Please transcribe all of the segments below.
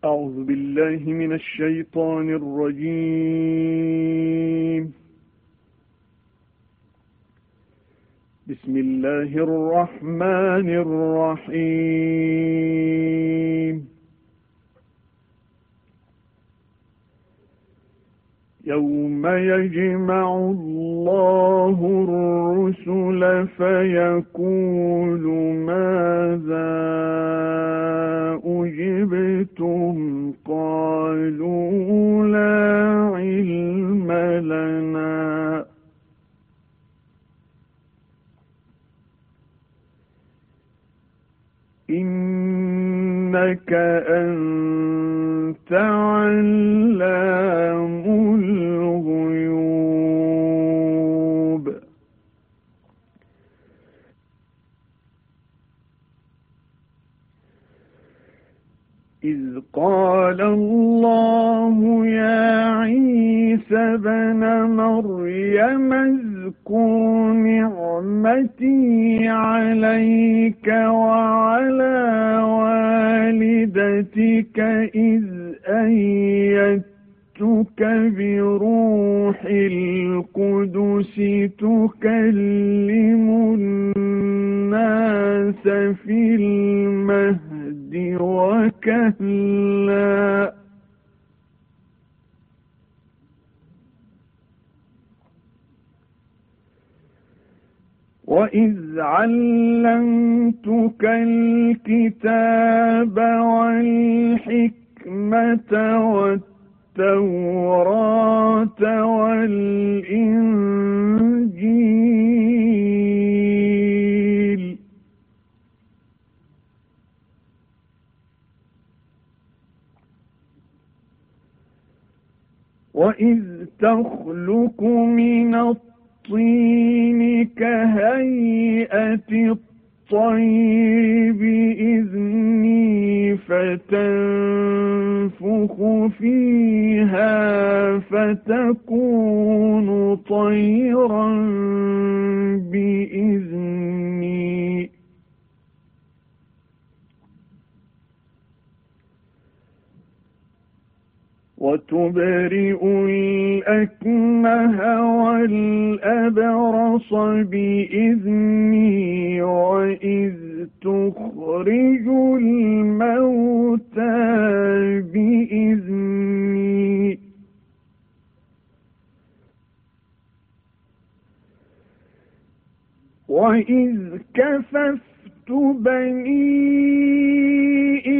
أعوذ بالله من الشيطان الرجيم. بسم الله الرحمن الرحيم. يوم يجمع الله الرسل فيقول ماذا أجبتم قالوا لا علم لنا إنك أنت علام الغيوب. إذ قال الله يا عيسى ابن مريم اذكر نعمتي عليك وعلى والدتك إذ أيدتك بروح القدس تكلم الناس في المهد وكهلا وإذ علمتك الكتاب والحكمة والتوراة والإنجيل وإذ تخلق من الطين كهيئة الطير بإذني فتنفخ فيها فتكون طيرا بإذني وتبرئ الأكمه والأبرص بإذني وإذ تخرج الموتى بإذني وإذ كففت بني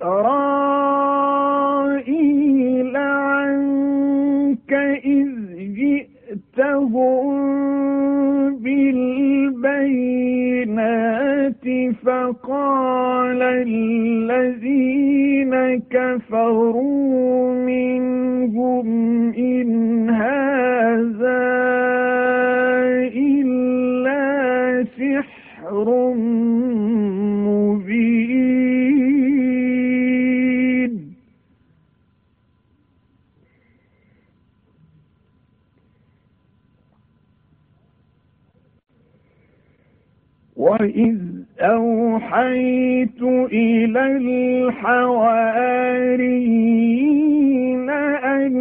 إسرائيل عنك إذ جئتهم بالبينات فقال الذين كفروا منهم إن هذا إلا سحر مبين. وإذ أوحيت إلى الحواريين أن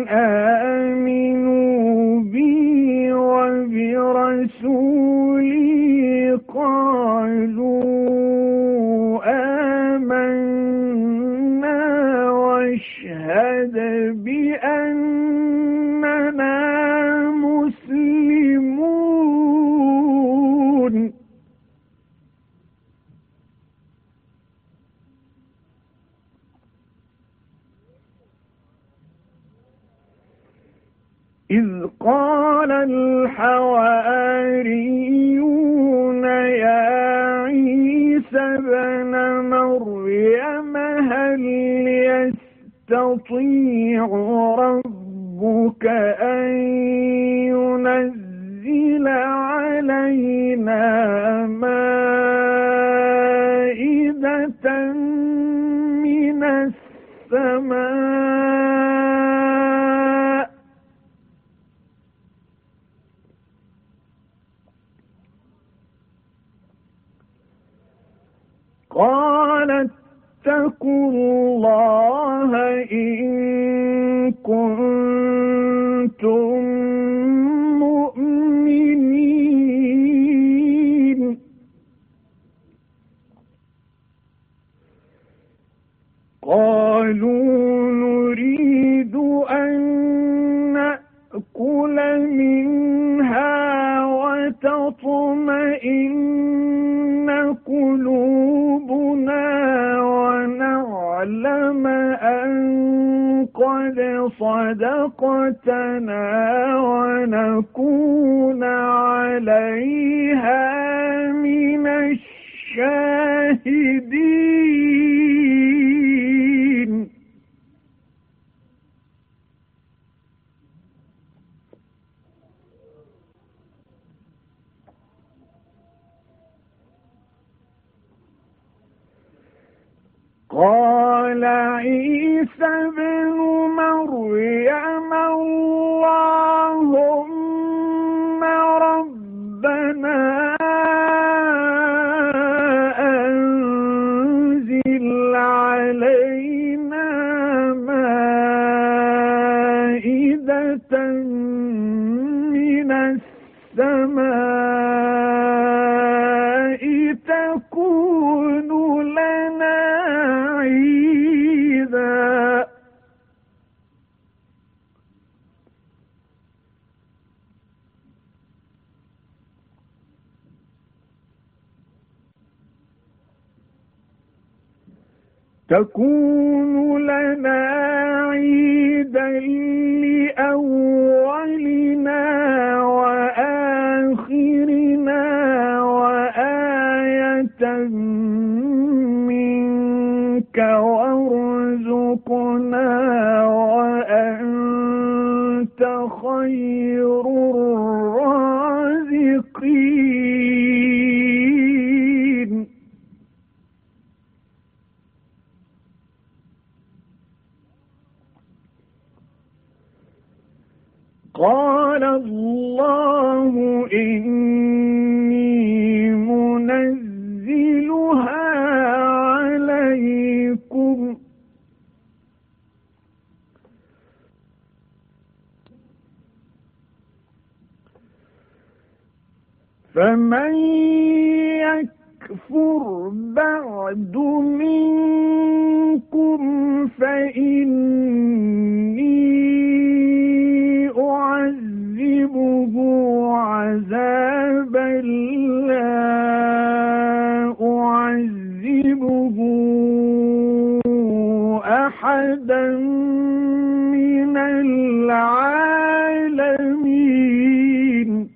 آمنوا بي وبرسولي قالوا آمنا واشهد بأننا مسلمون. إذ قال الحواريون يا عيسى ابن مريم هل يستطيع ربك أن ينزل علينا مائدة من السماء قال اتقوا الله إن كنتم مؤمنين. قالوا نريد أن نأكل منها وتطمئن قلوبنا ونعلم أن قد صدقتنا ونكون عليها من الشاهدين. قال عيسى ابن مريم اللهم ربنا أنزل علينا مائدة من السماء تكون لنا عيدا لأولنا وآخرنا وآية منك وارزقنا وأنت خير الرازقين. قال الله إني منزلها عليكم فمن يكفر بعد منكم فإني أعذبه عذابا لا أعذبه أحدا من العالمين.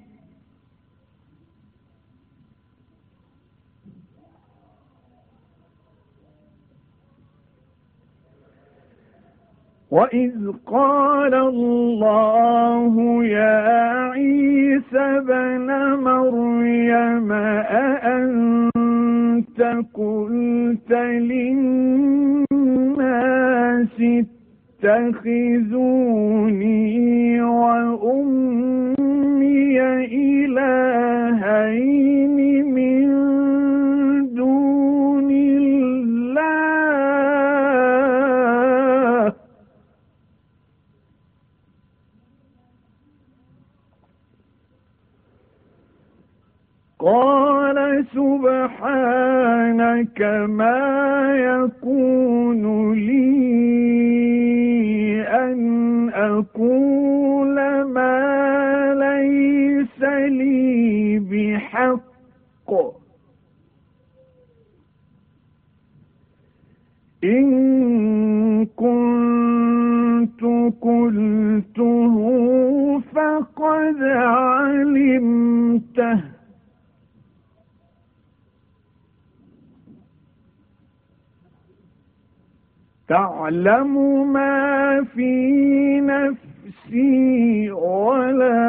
وإذ قال الله يا عيسى ابن مريم أأنت قلت للناس اتخذوني وأمي إلهين من دون الله قال سبحانك ما يكون لي أن أقول ما ليس لي بحق إن كنت قلته فقد علمته تعلم ما في نفسي ولا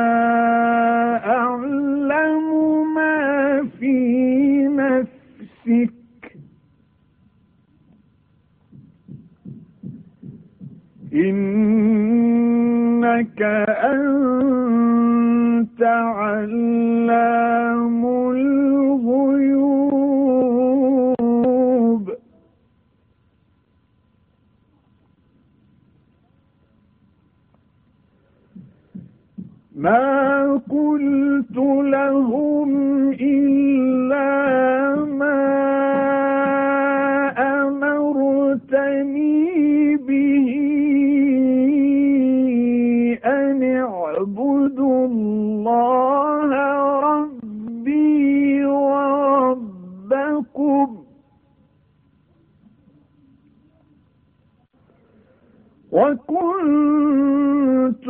أعلم ما في نفسك إنك أنت علام الغيوب. لهم إلا ما أمرتني به أن اعبدوا الله ربي وربكم وكنت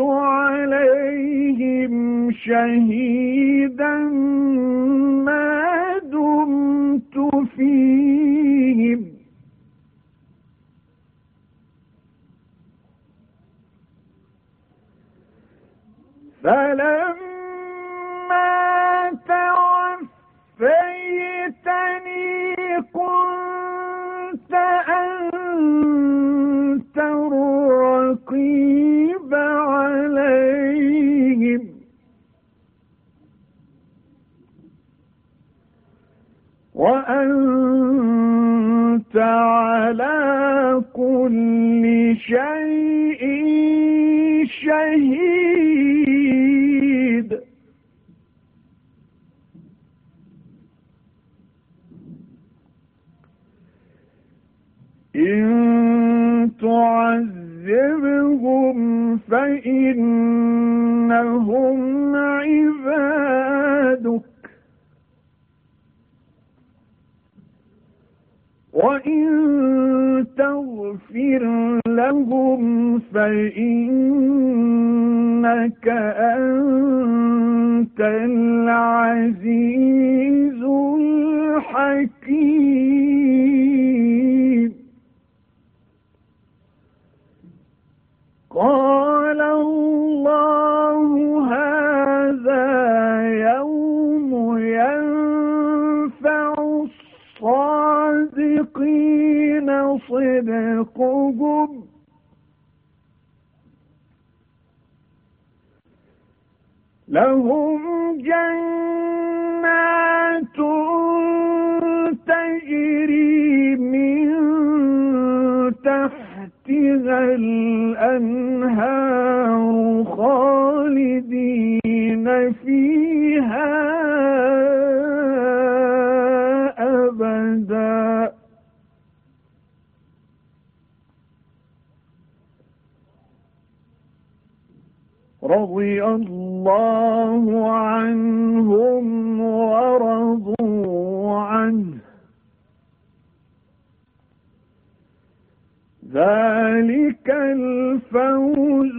عليهم شهيدا ما دمت فيهم فلما توفيتني كنت أنت الرقيب عليهم وأنت على كل شيء شهيد إن تعذبهم فإنهم عبادك وإن تغفر لهم فإنك أنت العزيز الحكيم قال الله هذا يوم ينفع الصادقين صدقهم لهم جنات تجري من تحتها الأنهار خالدين فيها أبدا رضي الله عنهم ورضوا عنه ذلك الفوز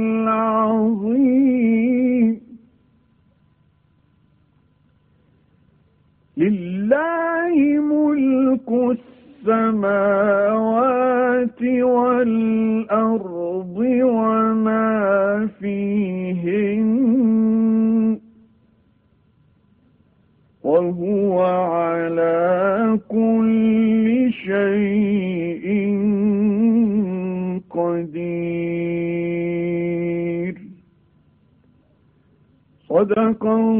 العظيم لله ملك السماوات والأرض وما فيهن وهو على كل شيء قدير صدق الله العظيم.